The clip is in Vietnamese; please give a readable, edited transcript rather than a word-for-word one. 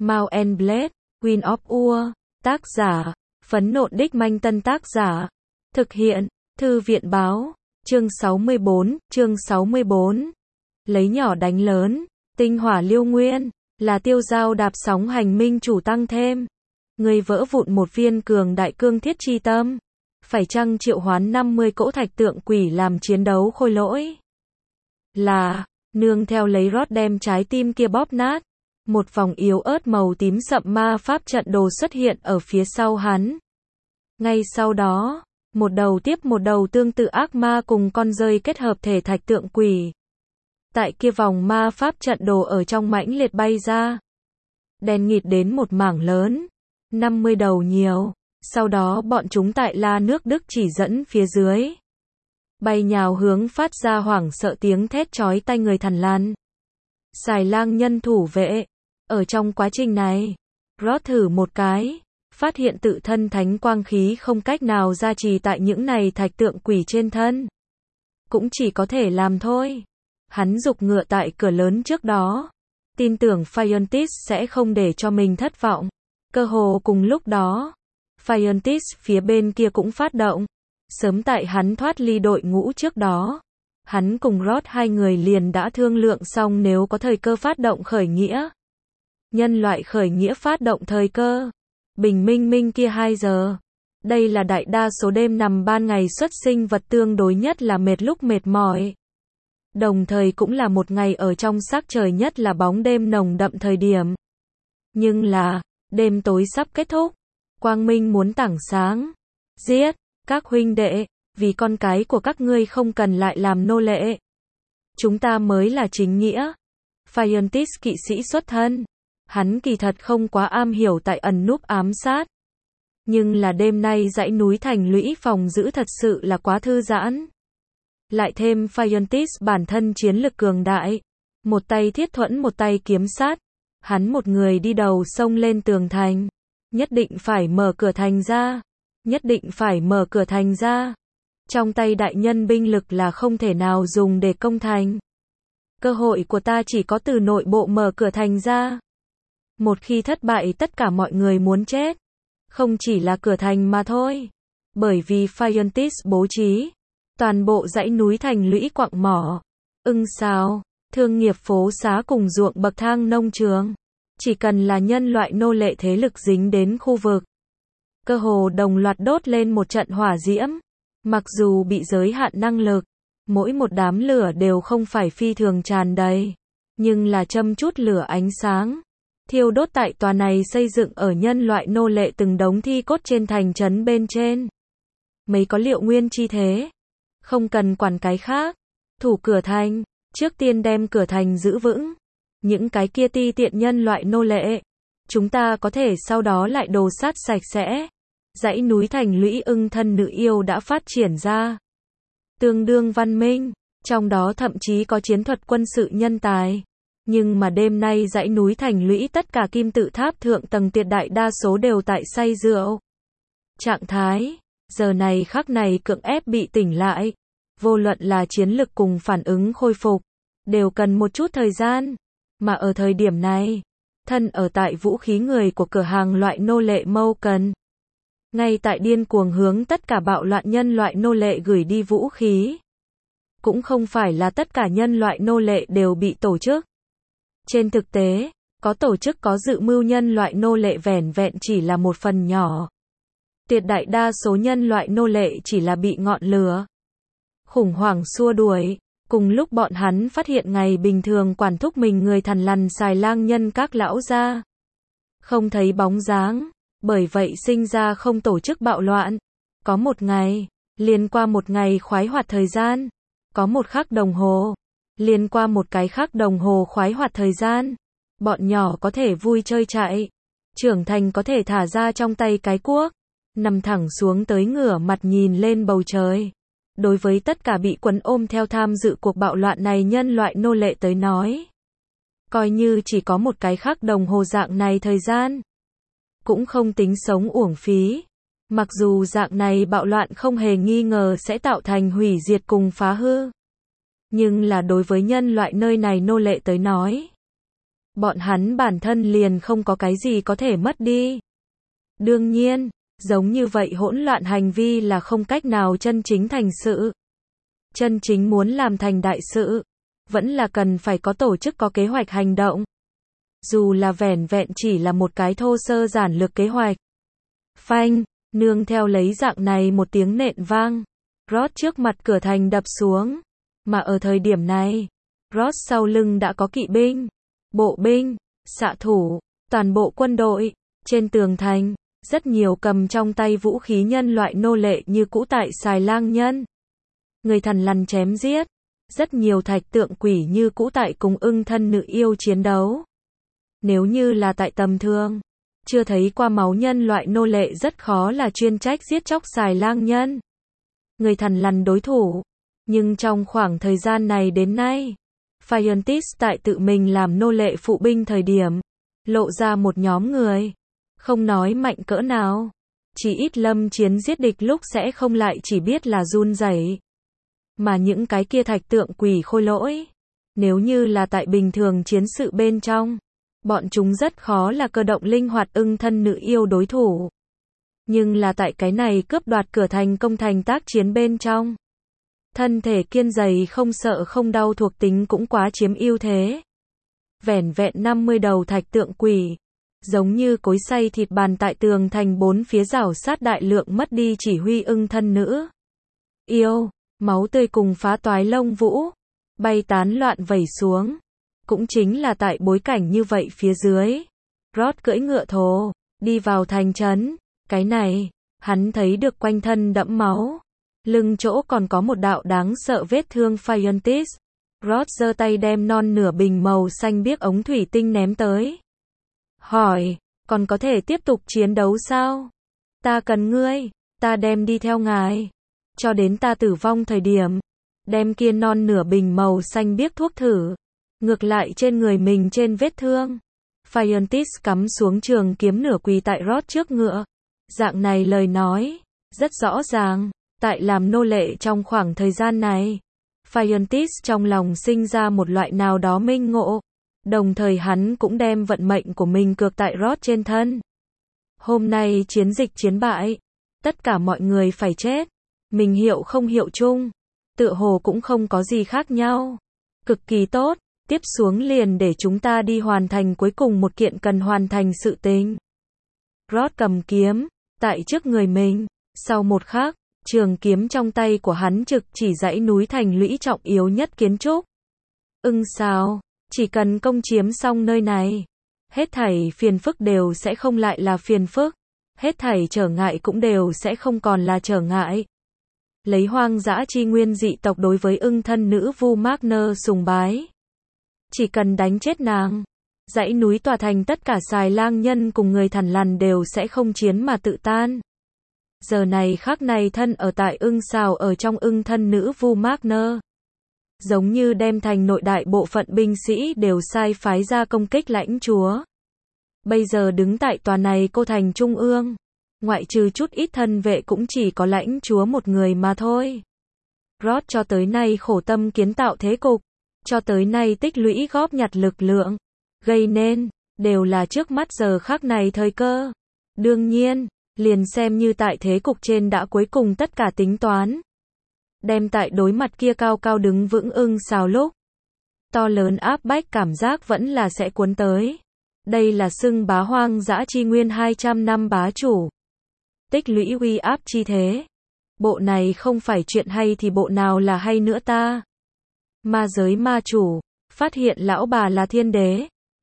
Mount and Blade, Queen of Ur, tác giả, Phấn Nộn Đích Manh Tân tác giả, thực hiện, Thư viện báo, chương 64, lấy nhỏ đánh lớn, tinh hỏa liêu nguyên, là tiêu dao đạp sóng hành minh chủ tăng thêm. Người vỡ vụn một viên cường đại cương thiết chi tâm. Phải chăng triệu hoán 50 cỗ thạch tượng quỷ làm chiến đấu khôi lỗi? Là, nương theo lấy rót đem trái tim kia bóp nát. Một vòng yếu ớt màu tím sậm ma pháp trận đồ xuất hiện ở phía sau hắn. Ngay sau đó, một đầu tiếp một đầu tương tự ác ma cùng con rơi kết hợp thể thạch tượng quỷ. Tại kia vòng ma pháp trận đồ ở trong mãnh liệt bay ra. Đen nghịt đến một mảng lớn. 50 đầu nhiều. Sau đó bọn chúng tại la nước Đức chỉ dẫn phía dưới. Bay nhào hướng phát ra hoảng sợ tiếng thét chói tai người thằn lằn. Xài lang nhân thủ vệ. Ở trong quá trình này, rót thử một cái. Phát hiện tự thân thánh quang khí không cách nào gia trì tại những này thạch tượng quỷ trên thân. Cũng chỉ có thể làm thôi. Hắn giục ngựa tại cửa lớn trước đó. Tin tưởng Phiontis sẽ không để cho mình thất vọng. Cơ hồ cùng lúc đó, Phiontis phía bên kia cũng phát động. Sớm tại hắn thoát ly đội ngũ trước đó, hắn cùng Rod hai người liền đã thương lượng xong nếu có thời cơ phát động khởi nghĩa. Nhân loại khởi nghĩa phát động thời cơ. Bình minh kia 2 giờ. Đây là đại đa số đêm nằm ban ngày xuất sinh vật tương đối nhất là mệt lúc mệt mỏi. Đồng thời cũng là một ngày ở trong sắc trời nhất là bóng đêm nồng đậm thời điểm. Nhưng là, đêm tối sắp kết thúc. Quang minh muốn tảng sáng. Giết, các huynh đệ, vì con cái của các ngươi không cần lại làm nô lệ. Chúng ta mới là chính nghĩa. Phiontis kỵ sĩ xuất thân. Hắn kỳ thật không quá am hiểu tại ẩn núp ám sát. Nhưng là đêm nay dãy núi thành lũy phòng giữ thật sự là quá thư giãn. Lại thêm Phiontis bản thân chiến lực cường đại. Một tay thiết thuẫn một tay kiếm sát. Hắn một người đi đầu xông lên tường thành. Nhất định phải mở cửa thành ra. Nhất định phải mở cửa thành ra. Trong tay đại nhân binh lực là không thể nào dùng để công thành. Cơ hội của ta chỉ có từ nội bộ mở cửa thành ra. Một khi thất bại tất cả mọi người muốn chết. Không chỉ là cửa thành mà thôi. Bởi vì Phiontis bố trí. Toàn bộ dãy núi thành lũy quặng mỏ. Ưng sào. Thương nghiệp phố xá cùng ruộng bậc thang nông trường. Chỉ cần là nhân loại nô lệ thế lực dính đến khu vực. Cơ hồ đồng loạt đốt lên một trận hỏa diễm. Mặc dù bị giới hạn năng lực. Mỗi một đám lửa đều không phải phi thường tràn đầy. Nhưng là châm chút lửa ánh sáng. Thiêu đốt tại tòa này xây dựng ở nhân loại nô lệ từng đống thi cốt trên thành trấn bên trên. Mấy có liệu nguyên chi thế. Không cần quản cái khác. Thủ cửa thành. Trước tiên đem cửa thành giữ vững. Những cái kia ti tiện nhân loại nô lệ. Chúng ta có thể sau đó lại đồ sát sạch sẽ. Dãy núi thành lũy ưng thân nữ yêu đã phát triển ra. Tương đương văn minh. Trong đó thậm chí có chiến thuật quân sự nhân tài. Nhưng mà đêm nay dãy núi thành lũy tất cả kim tự tháp thượng tầng tuyệt đại đa số đều tại say rượu. Trạng thái. Giờ này khắc này cưỡng ép bị tỉnh lại. Vô luận là chiến lực cùng phản ứng khôi phục. Đều cần một chút thời gian. Mà ở thời điểm này, thân ở tại vũ khí người của cửa hàng loại nô lệ Mâu Cần. Ngay tại điên cuồng hướng tất cả bạo loạn nhân loại nô lệ gửi đi vũ khí. Cũng không phải là tất cả nhân loại nô lệ đều bị tổ chức. Trên thực tế, có tổ chức có dự mưu nhân loại nô lệ vẻn vẹn chỉ là một phần nhỏ. Tuyệt đại đa số nhân loại nô lệ chỉ là bị ngọn lửa khủng hoảng xua đuổi. Cùng lúc bọn hắn phát hiện ngày bình thường quản thúc mình người thằn lằn xài lang nhân các lão gia. Không thấy bóng dáng. Bởi vậy sinh ra không tổ chức bạo loạn. Có một ngày. Liền qua một ngày khoái hoạt thời gian. Có một khắc đồng hồ. Liền qua một cái khắc đồng hồ khoái hoạt thời gian. Bọn nhỏ có thể vui chơi chạy. Trưởng thành có thể thả ra trong tay cái cuốc. Nằm thẳng xuống tới ngửa mặt nhìn lên bầu trời. Đối với tất cả bị quấn ôm theo tham dự cuộc bạo loạn này nhân loại nô lệ tới nói. Coi như chỉ có một cái khắc đồng hồ dạng này thời gian. Cũng không tính sống uổng phí. Mặc dù dạng này bạo loạn không hề nghi ngờ sẽ tạo thành hủy diệt cùng phá hư. Nhưng là đối với nhân loại nơi này nô lệ tới nói. bọn hắn bản thân liền không có cái gì có thể mất đi. Đương nhiên, giống như vậy hỗn loạn hành vi là không cách nào chân chính thành sự. Chân chính muốn làm thành đại sự, vẫn là cần phải có tổ chức có kế hoạch hành động. Dù là vẻn vẹn chỉ là một cái thô sơ giản lược kế hoạch. Phanh, nương theo lấy dạng này một tiếng nện vang. Ross trước mặt cửa thành đập xuống. Mà ở thời điểm này, Ross sau lưng đã có kỵ binh, bộ binh, xạ thủ, toàn bộ quân đội. Trên tường thành, rất nhiều cầm trong tay vũ khí nhân loại nô lệ như cũ tại xài lang nhân. Người thằn lằn chém giết. Rất nhiều thạch tượng quỷ như cũ tại cùng ưng thân nữ yêu chiến đấu. Nếu như là tại tầm thường, chưa thấy qua máu nhân loại nô lệ rất khó là chuyên trách giết chóc xài lang nhân. Người thằn lằn đối thủ. Nhưng trong khoảng thời gian này đến nay, Phiontis tại tự mình làm nô lệ phụ binh thời điểm, lộ ra một nhóm người. Không nói mạnh cỡ nào. Chỉ ít lâm chiến giết địch lúc sẽ không lại chỉ biết là run rẩy. Mà những cái kia thạch tượng quỷ khôi lỗi, nếu như là tại bình thường chiến sự bên trong, bọn chúng rất khó là cơ động linh hoạt ưng thân nữ yêu đối thủ. Nhưng là tại cái này cướp đoạt cửa thành công thành tác chiến bên trong, thân thể kiên dày không sợ không đau thuộc tính cũng quá chiếm ưu thế. Vẻn vẹn 50 đầu thạch tượng quỷ, giống như cối xay thịt bàn tại tường thành bốn phía rảo sát đại lượng mất đi chỉ huy ưng thân nữ yêu. Máu tươi cùng phá toái lông vũ, bay tán loạn vẩy xuống. Cũng chính là tại bối cảnh như vậy phía dưới. Ross cưỡi ngựa thồ, đi vào thành trấn. Cái này, hắn thấy được quanh thân đẫm máu. Lưng chỗ còn có một đạo đáng sợ vết thương Phiontis. Ross giơ tay đem non nửa bình màu xanh biếc ống thủy tinh ném tới. Hỏi, còn có thể tiếp tục chiến đấu sao? Ta cần ngươi, ta đem đi theo ngài. Cho đến ta tử vong thời điểm, đem kia non nửa bình màu xanh biếc thuốc thử, ngược lại trên người mình trên vết thương. Phiontis cắm xuống trường kiếm nửa quỳ tại Ross trước ngựa. Dạng này lời nói, rất rõ ràng, tại làm nô lệ trong khoảng thời gian này, Phiontis trong lòng sinh ra một loại nào đó minh ngộ, đồng thời hắn cũng đem vận mệnh của mình cược tại Ross trên thân. Hôm nay chiến dịch chiến bại, tất cả mọi người phải chết. Mình hiệu không hiệu chung, tựa hồ cũng không có gì khác nhau. Cực kỳ tốt, tiếp xuống liền để chúng ta đi hoàn thành cuối cùng một kiện cần hoàn thành sự tình. Ross cầm kiếm, tại trước người mình, sau một khắc, trường kiếm trong tay của hắn trực chỉ dãy núi thành lũy trọng yếu nhất kiến trúc. Sao, chỉ cần công chiếm xong nơi này, hết thảy phiền phức đều sẽ không lại là phiền phức, hết thảy trở ngại cũng đều sẽ không còn là trở ngại. Lấy hoang dã chi nguyên dị tộc đối với ưng thân nữ Vu Magner sùng bái. Chỉ cần đánh chết nàng, dãy núi tòa thành tất cả xài lang nhân cùng người thằn lằn đều sẽ không chiến mà tự tan. Giờ này khắc này thân ở tại ưng xào ở trong ưng thân nữ Vu Magner. Giống như đem thành nội đại bộ phận binh sĩ đều sai phái ra công kích lãnh chúa. Bây giờ đứng tại tòa này cô thành trung ương. Ngoại trừ chút ít thân vệ cũng chỉ có lãnh chúa một người mà thôi. Ross cho tới nay khổ tâm kiến tạo thế cục, cho tới nay tích lũy góp nhặt lực lượng, gây nên, đều là trước mắt giờ khắc này thời cơ. Đương nhiên, liền xem như tại thế cục trên đã cuối cùng tất cả tính toán. Đem tại đối mặt kia cao cao đứng vững ưng xào lúc. To lớn áp bách cảm giác vẫn là sẽ cuốn tới. Đây là xưng bá hoang dã chi nguyên 200 năm bá chủ. Tích lũy uy áp chi thế. Bộ này không phải chuyện hay thì bộ nào là hay nữa ta. Ma giới ma chủ, phát hiện lão bà là thiên đế.